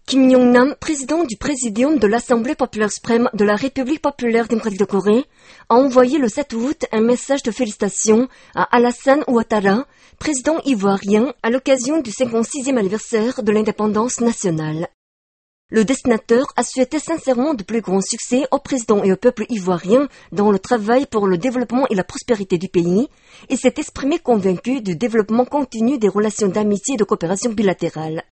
Kim Yong-nam, président du Présidium de l'Assemblée populaire suprême de la République populaire démocratique de Corée, a envoyé le 7 août un message de félicitations à Alassane Ouattara, président ivoirien, à l'occasion du 56e anniversaire de l'indépendance nationale. Le dessinateur a souhaité sincèrement de plus grands succès au président et au peuple ivoirien dans le travail pour le développement et la prospérité du pays et s'est exprimé convaincu du développement continu des relations d'amitié et de coopération bilatérale.